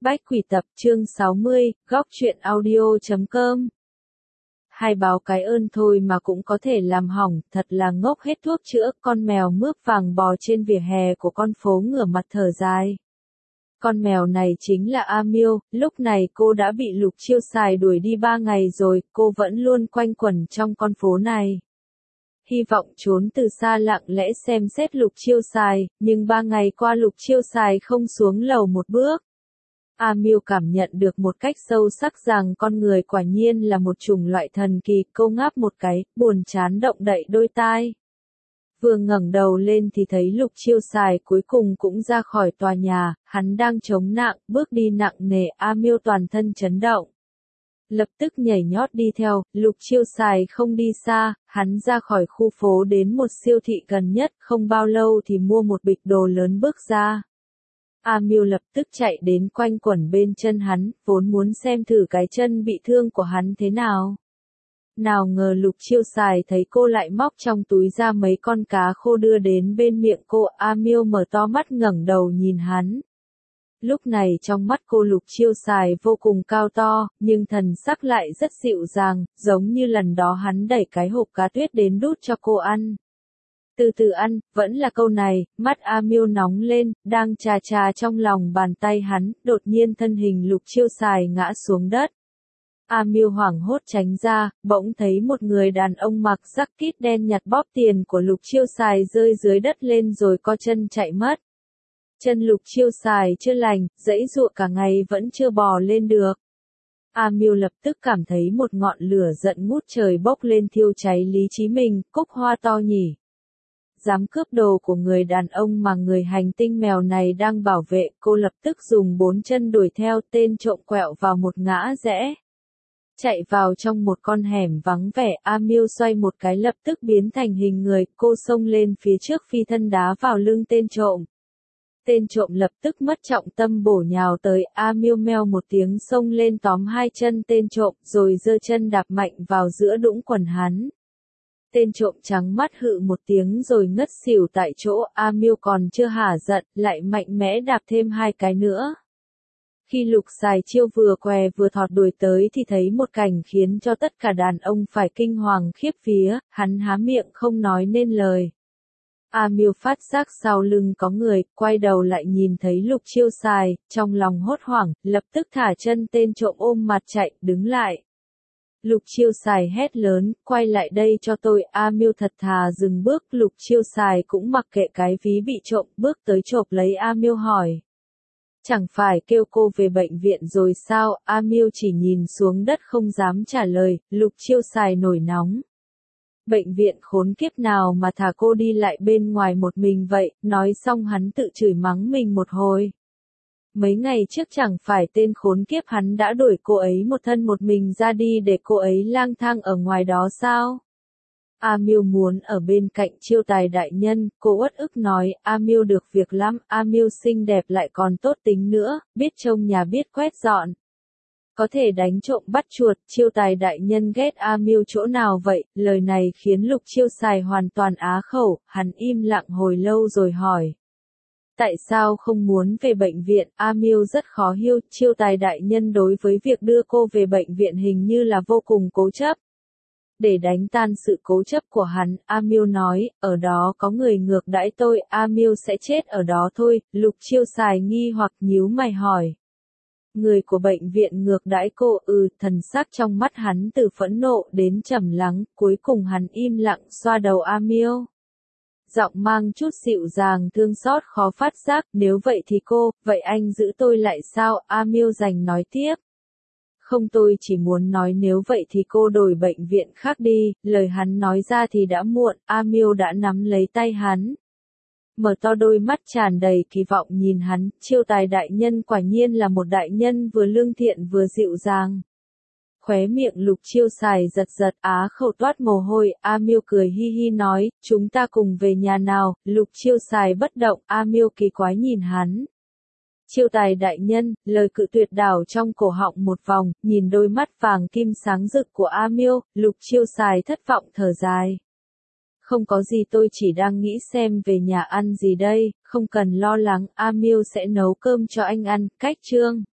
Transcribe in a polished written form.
Bách Quỷ Tập chương 60, góc truyện audio.com. Hai báo cái ơn thôi mà cũng có thể làm hỏng, thật là ngốc hết thuốc chữa. Con mèo mướp vàng bò trên vỉa hè của con phố ngửa mặt thở dài. Con mèo này chính là A Miêu, lúc này cô đã bị Lục Chiêu Sài đuổi đi 3 ngày rồi, cô vẫn luôn quanh quẩn trong con phố này. Hy vọng trốn từ xa lặng lẽ xem xét Lục Chiêu Sài, nhưng 3 ngày qua Lục Chiêu Sài không xuống lầu một bước. A Miêu cảm nhận được một cách sâu sắc rằng con người quả nhiên là một chủng loại thần kỳ. Cô ngáp một cái, buồn chán động đậy đôi tai. Vừa ngẩng đầu lên thì thấy Lục Chiêu Sài cuối cùng cũng ra khỏi tòa nhà, hắn đang chống nặng, bước đi nặng nề. A Miêu toàn thân chấn động. Lập tức nhảy nhót đi theo. Lục Chiêu Sài không đi xa, hắn ra khỏi khu phố đến một siêu thị gần nhất, không bao lâu thì mua một bịch đồ lớn bước ra. A Miêu lập tức chạy đến quanh quẩn bên chân hắn, vốn muốn xem thử cái chân bị thương của hắn thế nào. Nào ngờ Lục Chiêu Sài thấy cô lại móc trong túi ra mấy con cá khô đưa đến bên miệng cô. A Miêu mở to mắt ngẩng đầu nhìn hắn. Lúc này trong mắt cô Lục Chiêu Sài vô cùng cao to, nhưng thần sắc lại rất dịu dàng, giống như lần đó hắn đẩy cái hộp cá tuyết đến đút cho cô ăn. Từ từ ăn, vẫn là câu này. Mắt A Miêu nóng lên, đang chà chà trong lòng bàn tay hắn, đột nhiên thân hình Lục Chiêu Sài ngã xuống đất. A Miêu hoảng hốt tránh ra, bỗng thấy một người đàn ông mặc jacket đen nhặt bóp tiền của Lục Chiêu Sài rơi dưới đất lên rồi co chân chạy mất. Chân Lục Chiêu Sài chưa lành, giãy giụa cả ngày vẫn chưa bò lên được. A Miêu lập tức cảm thấy một ngọn lửa giận ngút trời bốc lên thiêu cháy lý trí mình. Cúc hoa to nhỉ. Dám cướp đồ của người đàn ông mà người hành tinh mèo này đang bảo vệ. Cô lập tức dùng 4 chân đuổi theo. Tên trộm quẹo vào một ngã rẽ, chạy vào trong một con hẻm vắng vẻ. A Miêu xoay một cái lập tức biến thành hình người. Cô xông lên phía trước phi thân đá vào lưng tên trộm. Tên trộm lập tức mất trọng tâm bổ nhào tới. A Miêu meo một tiếng xông lên tóm hai chân tên trộm rồi giơ chân đạp mạnh vào giữa đũng quần hắn. Tên trộm trắng mắt hự một tiếng rồi ngất xỉu tại chỗ. A Miêu còn chưa hả giận, lại mạnh mẽ đạp thêm 2 cái nữa. Khi Lục Sài Chiêu vừa què vừa thọt đuổi tới thì thấy một cảnh khiến cho tất cả đàn ông phải kinh hoàng khiếp vía, hắn há miệng không nói nên lời. A Miêu phát giác sau lưng có người, quay đầu lại nhìn thấy Lục Chiêu Sài, trong lòng hốt hoảng, lập tức thả chân tên trộm ôm mặt chạy, đứng lại. Lục Chiêu Sài hét lớn, quay lại đây cho tôi. A Miêu thật thà dừng bước. Lục Chiêu Sài cũng mặc kệ cái ví bị trộm, bước tới chộp lấy A Miêu hỏi. Chẳng phải kêu cô về bệnh viện rồi sao? A Miêu chỉ nhìn xuống đất không dám trả lời. Lục Chiêu Sài nổi nóng. Bệnh viện khốn kiếp nào mà thả cô đi lại bên ngoài một mình vậy? Nói xong hắn tự chửi mắng mình một hồi. Mấy ngày trước chẳng phải tên khốn kiếp hắn đã đuổi cô ấy một thân một mình ra đi để cô ấy lang thang ở ngoài đó sao? A Miêu muốn ở bên cạnh Chiêu Tài đại nhân. Cô uất ức nói. A Miêu được việc lắm. A Miêu xinh đẹp lại còn tốt tính nữa, biết trông nhà biết quét dọn. Có thể đánh trộm bắt chuột. Chiêu Tài đại nhân ghét A Miêu chỗ nào vậy? Lời này khiến Lục Chiêu Sài hoàn toàn á khẩu. Hắn im lặng hồi lâu rồi hỏi. Tại sao không muốn về bệnh viện? A Miêu rất khó hiểu. Chiêu Tài đại nhân đối với việc đưa cô về bệnh viện hình như là vô cùng cố chấp. Để đánh tan sự cố chấp của hắn, A Miêu nói, ở đó có người ngược đãi tôi, A Miêu sẽ chết ở đó thôi. Lục Chiêu Sài nghi hoặc nhíu mày hỏi. Người của bệnh viện ngược đãi cô? Thần sắc trong mắt hắn từ phẫn nộ đến trầm lắng, cuối cùng hắn im lặng xoa đầu A Miêu. Giọng mang chút dịu dàng thương xót khó phát giác. Nếu vậy thì vậy anh giữ tôi lại sao? A Miêu giành nói tiếp. Không, tôi chỉ muốn nói nếu vậy thì cô đổi bệnh viện khác đi. Lời hắn nói ra thì đã muộn. A Miêu đã nắm lấy tay hắn, mở to đôi mắt tràn đầy kỳ vọng nhìn hắn. Chiêu Tài đại nhân quả nhiên là một đại nhân vừa lương thiện vừa dịu dàng. Khóe miệng Lục Chiêu Sài giật giật, á khẩu toát mồ hôi. A Miêu cười hi hi nói, chúng ta cùng về nhà nào. Lục Chiêu Sài bất động. A Miêu kỳ quái nhìn hắn. Chiêu Tài đại nhân, lời cự tuyệt đảo trong cổ họng một vòng, nhìn đôi mắt vàng kim sáng rực của A Miêu, Lục Chiêu Sài thất vọng thở dài. Không có gì, tôi chỉ đang nghĩ xem về nhà ăn gì đây. Không cần lo lắng, A Miêu sẽ nấu cơm cho anh ăn. Cách chương